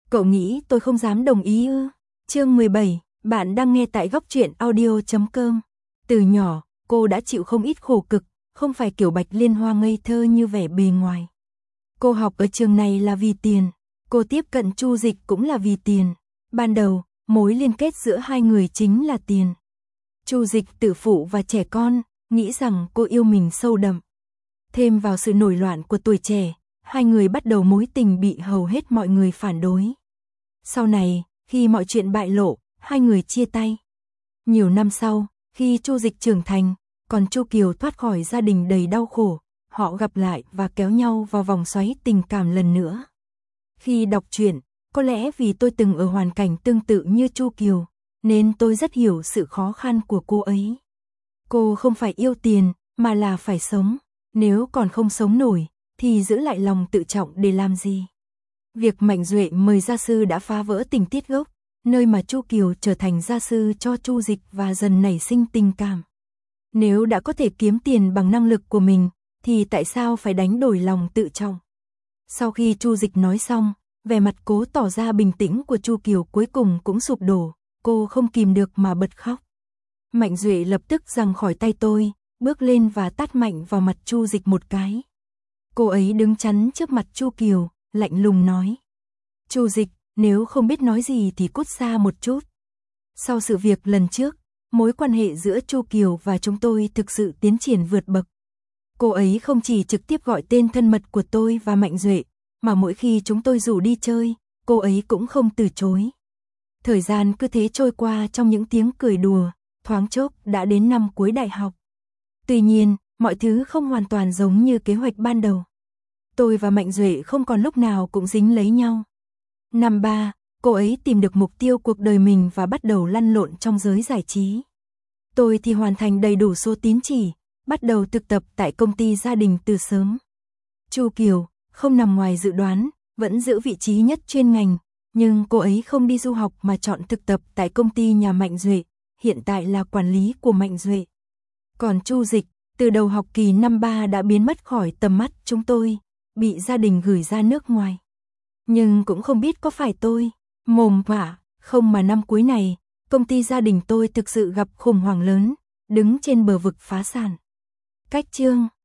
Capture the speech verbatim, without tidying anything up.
Cậu nghĩ tôi không dám đồng ý ư? Chương mười bảy, bạn đang nghe tại góc truyện audio chấm com. Từ nhỏ, cô đã chịu không ít khổ cực, không phải kiểu Bạch Liên Hoa ngây thơ như vẻ bề ngoài. Cô học ở trường này là vì tiền, cô tiếp cận Chu Dịch cũng là vì tiền. Ban đầu, mối liên kết giữa hai người chính là tiền. Chu Dịch tự phụ và trẻ con, nghĩ rằng cô yêu mình sâu đậm. Thêm vào sự nổi loạn của tuổi trẻ, hai người bắt đầu mối tình bị hầu hết mọi người phản đối. Sau này, khi mọi chuyện bại lộ, hai người chia tay. Nhiều năm sau, khi Chu Dịch trưởng thành, còn Chu Kiều thoát khỏi gia đình đầy đau khổ, họ gặp lại và kéo nhau vào vòng xoáy tình cảm lần nữa. Khi đọc truyện, có lẽ vì tôi từng ở hoàn cảnh tương tự như Chu Kiều, nên tôi rất hiểu sự khó khăn của cô ấy. Cô không phải yêu tiền, mà là phải sống. Nếu còn không sống nổi, thì giữ lại lòng tự trọng để làm gì? Việc Mạnh Duệ mời gia sư đã phá vỡ tình tiết gốc, nơi mà Chu Kiều trở thành gia sư cho Chu Dịch và dần nảy sinh tình cảm. Nếu đã có thể kiếm tiền bằng năng lực của mình, thì tại sao phải đánh đổi lòng tự trọng? Sau khi Chu Dịch nói xong, vẻ mặt cố tỏ ra bình tĩnh của Chu Kiều cuối cùng cũng sụp đổ, cô không kìm được mà bật khóc. Mạnh Duệ lập tức giằng khỏi tay tôi, bước lên và tát mạnh vào mặt Chu Dịch một cái. Cô ấy đứng chắn trước mặt Chu Kiều, lạnh lùng nói: Chu Dịch, nếu không biết nói gì thì cút xa một chút. Sau sự việc lần trước, mối quan hệ giữa Chu Kiều và chúng tôi thực sự tiến triển vượt bậc. Cô ấy không chỉ trực tiếp gọi tên thân mật của tôi và Mạnh Duệ, mà mỗi khi chúng tôi rủ đi chơi, cô ấy cũng không từ chối. Thời gian cứ thế trôi qua trong những tiếng cười đùa, thoáng chốc đã đến năm cuối đại học. Tuy nhiên, mọi thứ không hoàn toàn giống như kế hoạch ban đầu. Tôi và Mạnh Duệ không còn lúc nào cũng dính lấy nhau. Năm ba, cô ấy tìm được mục tiêu cuộc đời mình và bắt đầu lăn lộn trong giới giải trí. Tôi thì hoàn thành đầy đủ số tín chỉ, bắt đầu thực tập tại công ty gia đình từ sớm. Chu Kiều, không nằm ngoài dự đoán, vẫn giữ vị trí nhất chuyên ngành, nhưng cô ấy không đi du học mà chọn thực tập tại công ty nhà Mạnh Duệ, hiện tại là quản lý của Mạnh Duệ. Còn Chu Dịch, từ đầu học kỳ năm ba đã biến mất khỏi tầm mắt chúng tôi, bị gia đình gửi ra nước ngoài. Nhưng cũng không biết có phải tôi mồm hỏa không mà năm cuối này, công ty gia đình tôi thực sự gặp khủng hoảng lớn, đứng trên bờ vực phá sản. Cách chương